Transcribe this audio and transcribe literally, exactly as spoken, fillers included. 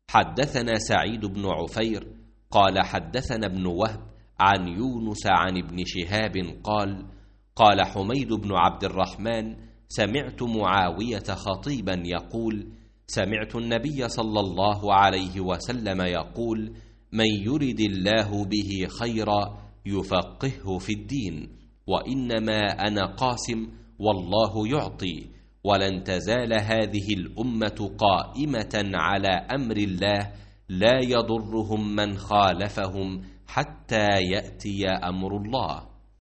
حدثنا سعيد بن عفير قال حدثنا ابن وهب عن يونس عن ابن شهاب قال قال حميد بن عبد الرحمن سمعت معاوية خطيبا يقول سمعت النبي صلى الله عليه وسلم يقول من يرد الله به خيرا يفقهه في الدين وإنما أنا قاسم والله يعطي ولن تزال هذه الأمة قائمة على أمر الله لا يضرهم من خالفهم حتى يأتي أمر الله.